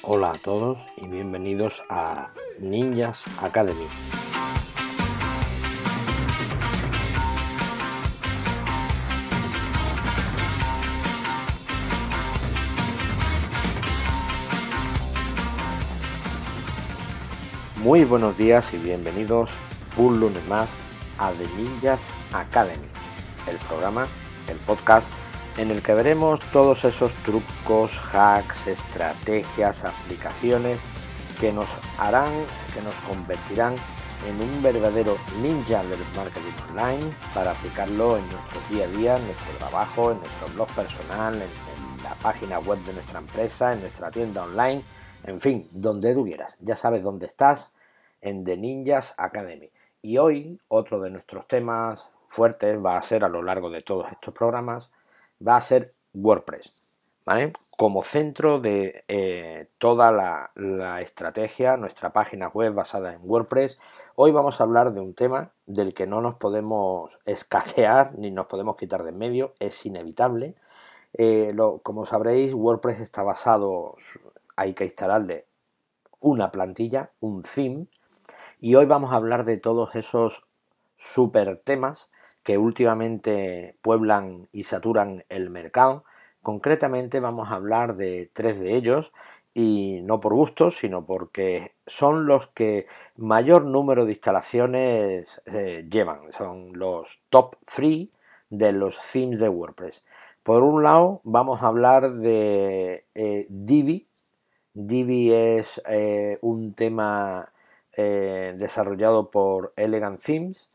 Hola a todos y bienvenidos a Ninjas Academy. Muy buenos días y bienvenidos un lunes más a The Ninjas Academy, el programa, el podcast en el que veremos todos esos trucos, hacks, estrategias, aplicaciones que nos convertirán en un verdadero ninja del marketing online para aplicarlo en nuestro día a día, en nuestro trabajo, en nuestro blog personal, en la página web de nuestra empresa, en nuestra tienda online, en fin, donde tú quieras. Ya sabes dónde estás, en The Ninjas Academy. Y hoy otro de nuestros temas fuertes va a ser, a lo largo de todos estos programas, va a ser WordPress, ¿vale? Como centro de toda la estrategia, nuestra página web basada en WordPress. Hoy vamos a hablar de un tema del que no nos podemos escaquear ni nos podemos quitar de en medio, es inevitable. Como sabréis, WordPress está basado, hay que instalarle una plantilla, un theme, y hoy vamos a hablar de todos esos super temas que últimamente pueblan y saturan el mercado. Concretamente vamos a hablar de 3 de ellos, y no por gusto, sino porque son los que mayor número de instalaciones llevan. Son los top 3 de los themes de WordPress. Por un lado vamos a hablar de Divi. Divi es un tema desarrollado por Elegant Themes.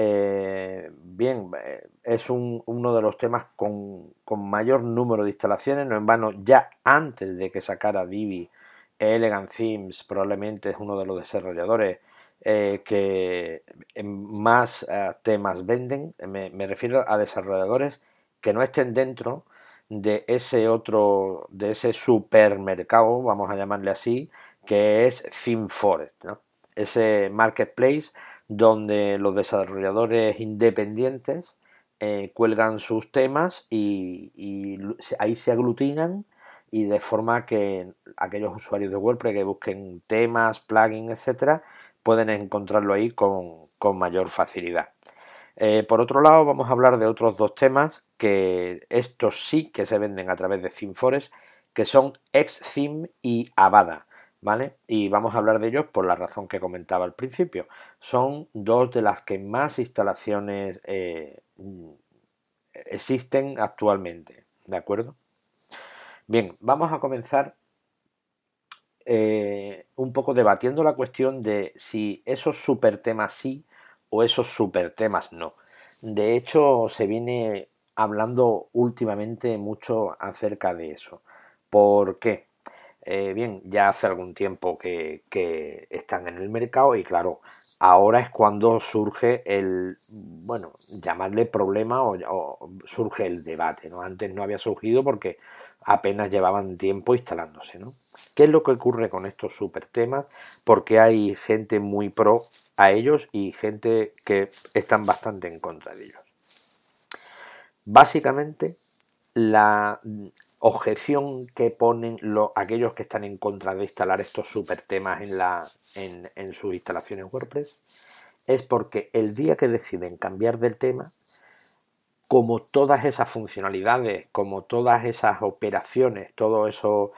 Es uno de los temas con mayor número de instalaciones. No en vano, ya antes de que sacara Divi, Elegant Themes probablemente es uno de los desarrolladores que más temas venden. Me refiero a desarrolladores que no estén dentro de ese supermercado, vamos a llamarle así, que es ThemeForest, ¿no? Ese marketplace donde los desarrolladores independientes cuelgan sus temas y ahí se aglutinan, y de forma que aquellos usuarios de WordPress que busquen temas, plugins, etcétera, pueden encontrarlo ahí con mayor facilidad. Por otro lado, vamos a hablar de otros dos temas que estos sí que se venden a través de ThemeForest, que son Xtheme y Avada, ¿vale? Y vamos a hablar de ellos por la razón que comentaba al principio. Son dos de las que más instalaciones existen actualmente, ¿de acuerdo? Bien, vamos a comenzar un poco debatiendo la cuestión de si esos supertemas sí o esos supertemas no. De hecho, se viene hablando últimamente mucho acerca de eso. ¿Por qué? Bien, ya hace algún tiempo que están en el mercado, y claro, ahora es cuando surge bueno, llamarle problema o surge el debate, ¿no? Antes no había surgido porque apenas llevaban tiempo instalándose, ¿no? ¿Qué es lo que ocurre con estos super temas? Porque hay gente muy pro a ellos y gente que están bastante en contra de ellos. Básicamente, la objeción que ponen aquellos que están en contra de instalar estos super temas en sus instalaciones WordPress es porque el día que deciden cambiar del tema, como todas esas funcionalidades, como todas esas operaciones, todo eso,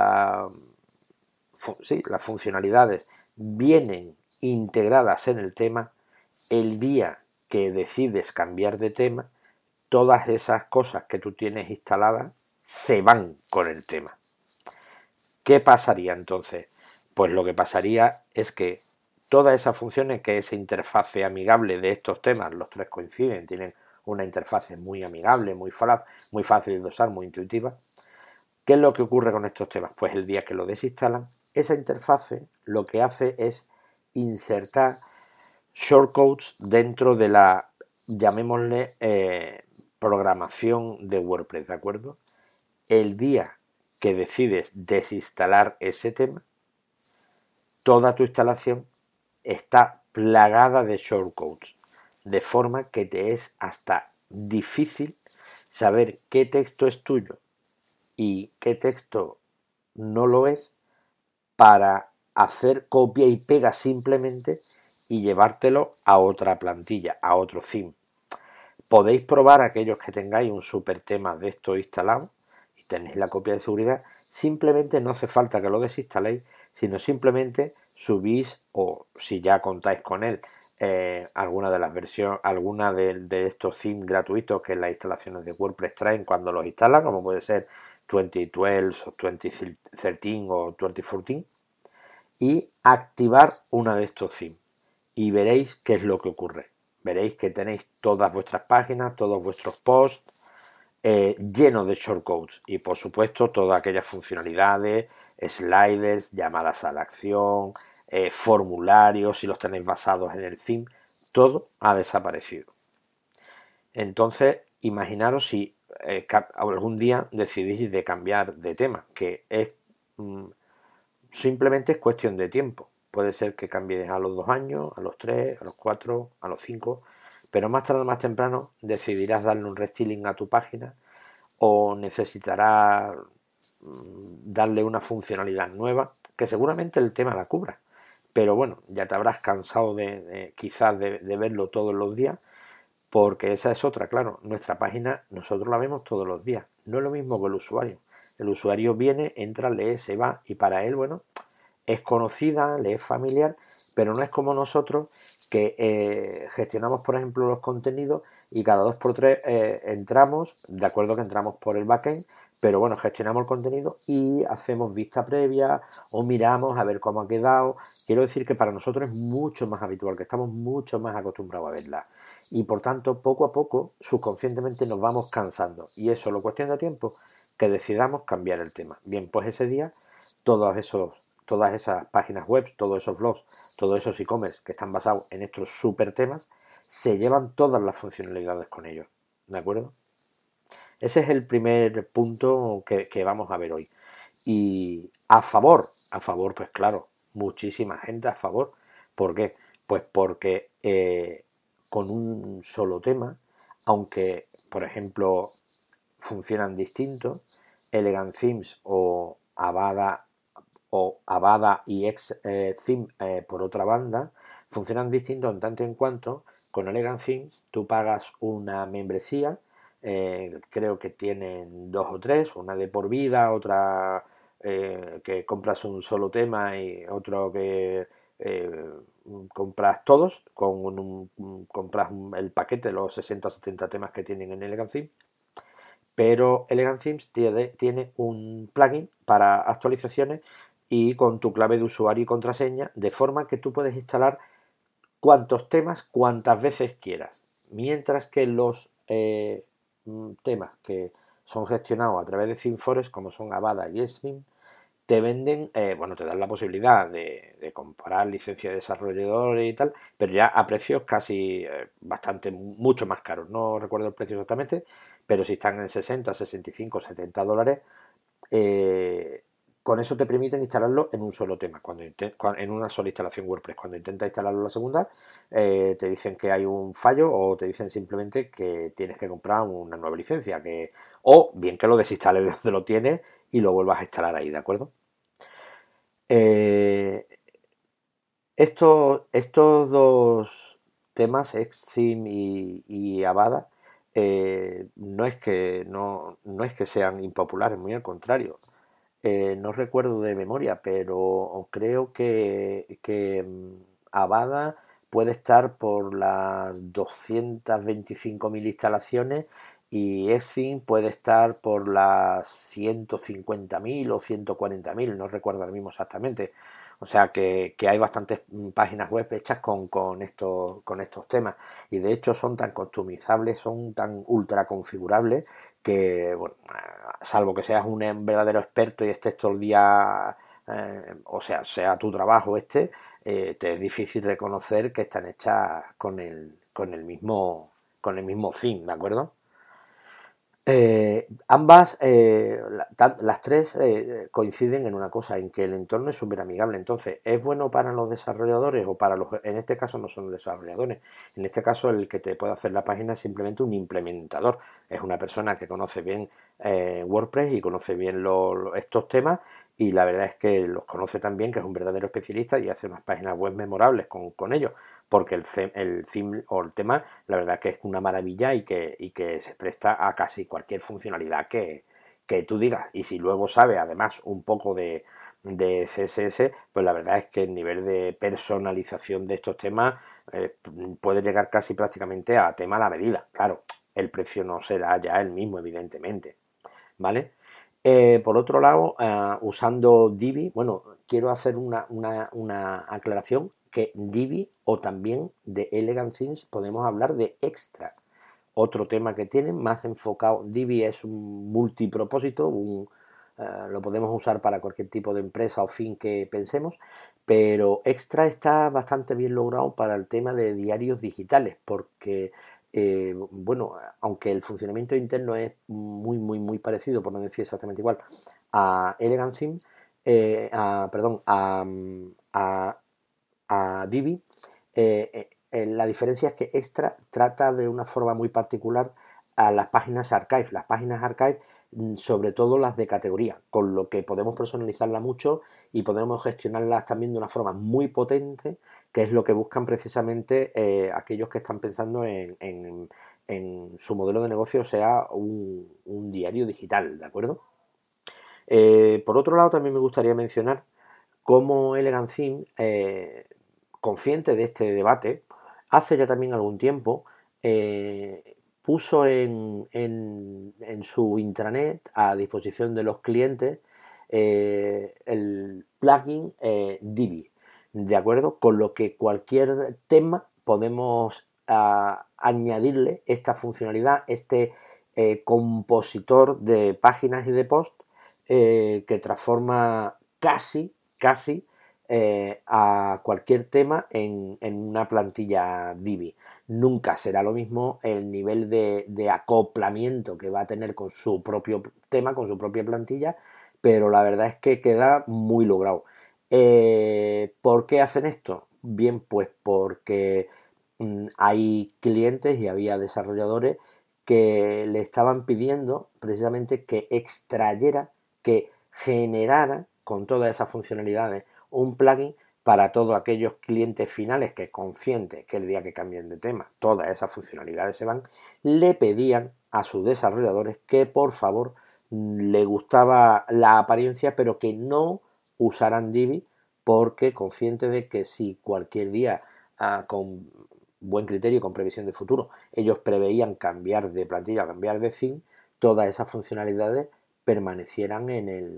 las funcionalidades vienen integradas en el tema, el día que decides cambiar de tema, todas esas cosas que tú tienes instaladas se van con el tema. ¿Qué pasaría entonces? Pues lo que pasaría es que todas esas funciones, que esa interfase amigable de estos temas, los tres coinciden, tienen una interfase muy amigable, muy fácil de usar, muy intuitiva. ¿Qué es lo que ocurre con estos temas? Pues el día que lo desinstalan, esa interfase lo que hace es insertar shortcodes dentro de la, llamémosle, programación de WordPress, ¿de acuerdo? El día que decides desinstalar ese tema, toda tu instalación está plagada de shortcodes, de forma que te es hasta difícil saber qué texto es tuyo y qué texto no lo es, para hacer copia y pega simplemente y llevártelo a otra plantilla, a otro theme. Podéis probar aquellos que tengáis un super tema de esto instalado y tenéis la copia de seguridad. Simplemente no hace falta que lo desinstaléis, sino simplemente subís, o si ya contáis con él, alguna de las versiones, alguna de estos themes gratuitos que las instalaciones de WordPress traen cuando los instalan, como puede ser 2012 o 2013 o 2014, y activar una de estos themes y veréis qué es lo que ocurre. Veréis que tenéis todas vuestras páginas, todos vuestros posts llenos de shortcodes y por supuesto todas aquellas funcionalidades, sliders, llamadas a la acción, formularios si los tenéis basados en el theme, todo ha desaparecido. Entonces imaginaros si algún día decidís de cambiar de tema, que es simplemente es cuestión de tiempo. Puede ser que cambies a los 2 años, a los 3, a los 4, a los 5, pero más tarde o más temprano decidirás darle un restyling a tu página o necesitarás darle una funcionalidad nueva que seguramente el tema la cubra. Pero bueno, ya te habrás cansado quizás de verlo todos los días, porque esa es otra, claro, nuestra página nosotros la vemos todos los días, no es lo mismo que el usuario. El usuario viene, entra, lee, se va y para él, bueno, es conocida, le es familiar, pero no es como nosotros que gestionamos, por ejemplo, los contenidos y cada 2 por 3 entramos, de acuerdo que entramos por el backend, pero bueno, gestionamos el contenido y hacemos vista previa o miramos a ver cómo ha quedado. Quiero decir que para nosotros es mucho más habitual, que estamos mucho más acostumbrados a verla. Y por tanto, poco a poco, subconscientemente nos vamos cansando. Y eso lo cuestión de tiempo que decidamos cambiar el tema. Bien, pues ese día todas esas páginas web, todos esos blogs, todos esos e-commerce que están basados en estos super temas, se llevan todas las funcionalidades con ellos. ¿De acuerdo? Ese es el primer punto que vamos a ver hoy. Y a favor, pues claro, muchísima gente a favor. ¿Por qué? Pues porque con un solo tema, aunque, por ejemplo, funcionan distintos, Elegant Themes o Avada y Theme por otra banda, funcionan distintos en tanto en cuanto con Elegant Themes tú pagas una membresía, creo que tienen 2 o 3, una de por vida, otra que compras un solo tema y otro que compras todos, compras el paquete, los 60 o 70 temas que tienen en Elegant Themes. Pero Elegant Themes tiene un plugin para actualizaciones y con tu clave de usuario y contraseña, de forma que tú puedes instalar cuantos temas, cuantas veces quieras. Mientras que los temas que son gestionados a través de ThemeForest, como son Avada y Theme, te venden, te dan la posibilidad de comprar licencia de desarrolladores y tal, pero ya a precios casi mucho más caros. No recuerdo el precio exactamente, pero si están en 60, 65, $70, con eso te permiten instalarlo en un solo tema, en una sola instalación WordPress. Cuando intentas instalarlo en la segunda, te dicen que hay un fallo o te dicen simplemente que tienes que comprar una nueva licencia, o bien que lo desinstales de donde lo tienes y lo vuelvas a instalar ahí, ¿de acuerdo? Estos 2 temas, Xtheme y Avada, no es que sean impopulares, muy al contrario. No recuerdo de memoria, pero creo que Avada puede estar por las 225.000 instalaciones y Xtheme puede estar por las 150.000 o 140.000, no recuerdo ahora mismo exactamente. O sea que hay bastantes páginas web hechas con estos temas y de hecho son tan customizables, son tan ultra configurables que, bueno, salvo que seas un verdadero experto y estés todo el día, sea tu trabajo te es difícil reconocer que están hechas con el mismo theme, ¿de acuerdo? Ambas, las 3 coinciden en una cosa, en que el entorno es súper amigable. Entonces, ¿es bueno para los desarrolladores o para los? En este caso no son los desarrolladores. En este caso el que te puede hacer la página es simplemente un implementador. Es una persona que conoce bien WordPress y conoce bien estos temas, y la verdad es que los conoce tan bien que es un verdadero especialista y hace unas páginas web memorables con ellos, porque el theme o el tema la verdad que es una maravilla y que se presta a casi cualquier funcionalidad que tú digas. Y si luego sabe además un poco de CSS, pues la verdad es que el nivel de personalización de estos temas puede llegar casi prácticamente a tema a la medida. Claro, el precio no será ya el mismo, evidentemente, ¿vale? Por otro lado, usando Divi, bueno, quiero hacer una aclaración, que Divi o también de Elegant Themes podemos hablar de Extra, otro tema que tienen más enfocado. Divi es un multipropósito, lo podemos usar para cualquier tipo de empresa o fin que pensemos, pero Extra está bastante bien logrado para el tema de diarios digitales, porque bueno, aunque el funcionamiento interno es muy parecido, por no decir exactamente igual, a Elegant Theme, perdón, a, a Divi, la diferencia es que Extra trata de una forma muy particular a las páginas archive. Las páginas archive, sobre todo las de categoría, con lo que podemos personalizarlas mucho y podemos gestionarlas también de una forma muy potente, que es lo que buscan precisamente aquellos que están pensando en su modelo de negocio sea un diario digital, ¿de acuerdo? Por otro lado, también me gustaría mencionar cómo Elegant Theme, consciente de este debate, hace ya también algún tiempo puso en su intranet a disposición de los clientes el plugin Divi, ¿de acuerdo? Con lo que cualquier tema podemos añadirle esta funcionalidad, este compositor de páginas y de post que transforma casi a cualquier tema en una plantilla Divi. Nunca será lo mismo el nivel de acoplamiento que va a tener con su propio tema, con su propia plantilla, pero la verdad es que queda muy logrado. ¿Por qué hacen esto? Bien, pues porque hay clientes y había desarrolladores que le estaban pidiendo precisamente que extrayera, que generara con todas esas funcionalidades un plugin para todos aquellos clientes finales que, conscientes que el día que cambien de tema todas esas funcionalidades se van, le pedían a sus desarrolladores que por favor le gustaba la apariencia pero que no usaran Divi, porque consciente de que si cualquier día con buen criterio y con previsión de futuro ellos preveían cambiar de plantilla, cambiar de theme, todas esas funcionalidades permanecieran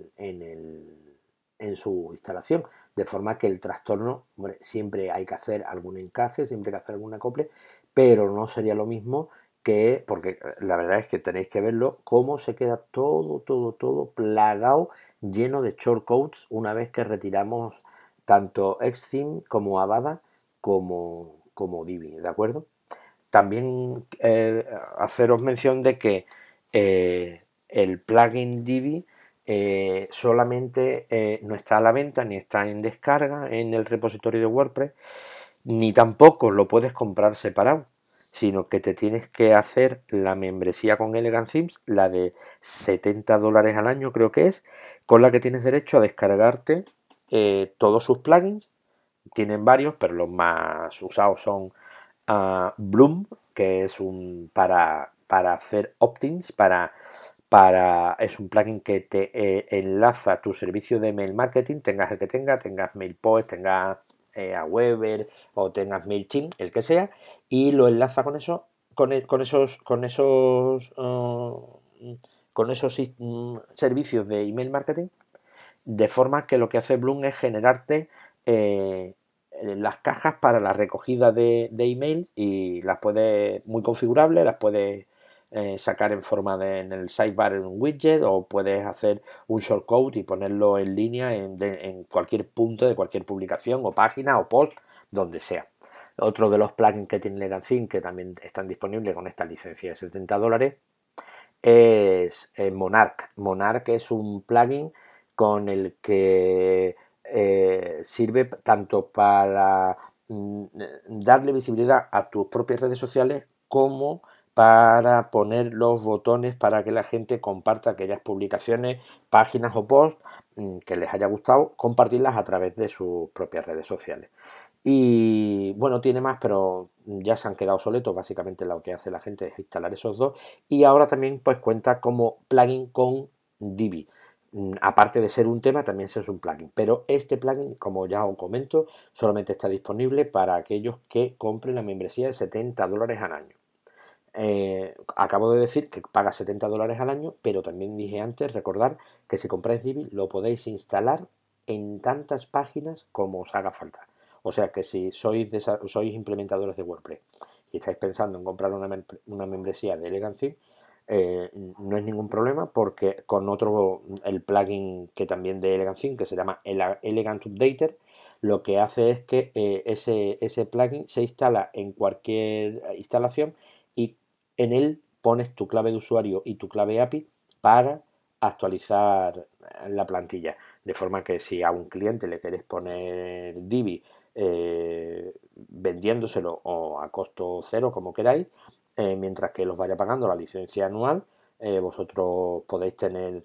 en su instalación, de forma que el trastorno, hombre, siempre hay que hacer algún encaje, siempre hay que hacer algún acople, pero no sería lo mismo que, porque la verdad es que tenéis que verlo, cómo se queda todo plagado, lleno de shortcodes una vez que retiramos tanto Xtheme como Avada como Divi, ¿de acuerdo? También haceros mención de que el plugin Divi solamente no está a la venta ni está en descarga en el repositorio de WordPress, ni tampoco lo puedes comprar separado, sino que te tienes que hacer la membresía con Elegant Themes, la de $70 al año creo que es, con la que tienes derecho a descargarte todos sus plugins. Tienen varios, pero los más usados son Bloom, que es para hacer opt-ins, es un plugin que te enlaza tu servicio de mail marketing, tengas el que tengas MailPost, tengas Aweber o tengas MailChimp, el que sea, y lo enlaza con eso, con esos servicios de email marketing, de forma que lo que hace Bloom es generarte las cajas para la recogida de email, y las puedes, muy configurables, las puedes sacar en forma en el sidebar en un widget, o puedes hacer un shortcode y ponerlo en línea en cualquier punto de cualquier publicación o página o post, donde sea. Otro de los plugins que tiene Elegant Theme, que también están disponibles con esta licencia de $70, es Monarch. Monarch es un plugin con el que sirve tanto para darle visibilidad a tus propias redes sociales como para poner los botones para que la gente comparta aquellas publicaciones, páginas o posts que les haya gustado, compartirlas a través de sus propias redes sociales. Y bueno, tiene más, pero ya se han quedado obsoletos. Básicamente lo que hace la gente es instalar esos dos. Y ahora también pues cuenta como plugin con Divi. Aparte de ser un tema, también es un plugin. Pero este plugin, como ya os comento, solamente está disponible para aquellos que compren la membresía de $70 al año. Acabo de decir que paga $70 al año, pero también dije antes, recordar que si compráis Divi lo podéis instalar en tantas páginas como os haga falta. O sea que si sois implementadores de WordPress y estáis pensando en comprar una membresía de Elegant Theme, no es ningún problema, porque con el plugin que también de Elegant Theme, que se llama Elegant Updater, lo que hace es que ese plugin se instala en cualquier instalación y en él pones tu clave de usuario y tu clave API para actualizar la plantilla. De forma que si a un cliente le queréis poner Divi vendiéndoselo o a costo cero, como queráis, mientras que los vaya pagando la licencia anual, vosotros podéis tener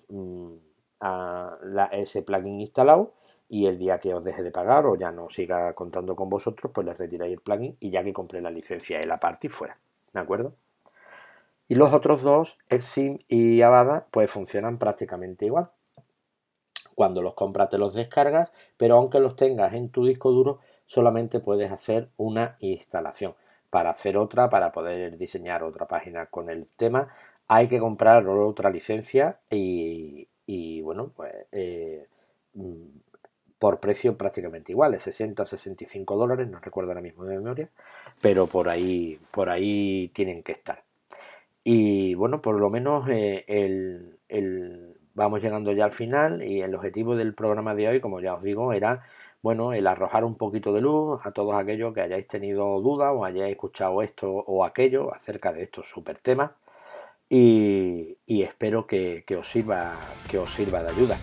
ese plugin instalado, y el día que os deje de pagar o ya no siga contando con vosotros, pues les retiráis el plugin y ya que compré la licencia y la parte y fuera. ¿De acuerdo? Y los otros dos, Xtheme y Avada, pues funcionan prácticamente igual. Cuando los compras te los descargas, pero aunque los tengas en tu disco duro, solamente puedes hacer una instalación. Para hacer otra, para poder diseñar otra página con el tema, hay que comprar otra licencia y bueno, pues por precio prácticamente igual, $60-65, no recuerdo ahora mismo de memoria, pero por ahí tienen que estar. Y bueno, por lo menos vamos llegando ya al final, y el objetivo del programa de hoy, como ya os digo, era bueno, el arrojar un poquito de luz a todos aquellos que hayáis tenido dudas o hayáis escuchado esto o aquello acerca de estos super temas, y espero que os sirva de ayuda.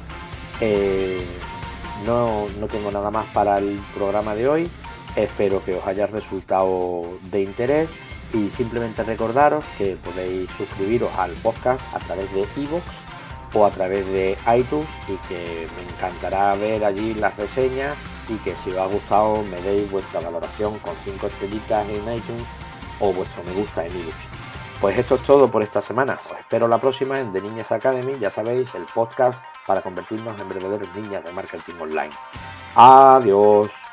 No tengo nada más para el programa de hoy. Espero que os haya resultado de interés, y simplemente recordaros que podéis suscribiros al podcast a través de iVoox o a través de iTunes, y que me encantará ver allí las reseñas, y que si os ha gustado me deis vuestra valoración con 5 estrellitas en iTunes o vuestro me gusta en iVoox. Pues esto es todo por esta semana. Os espero la próxima en The Ninjas Academy, ya sabéis, el podcast para convertirnos en verdaderos ninjas de marketing online. Adiós.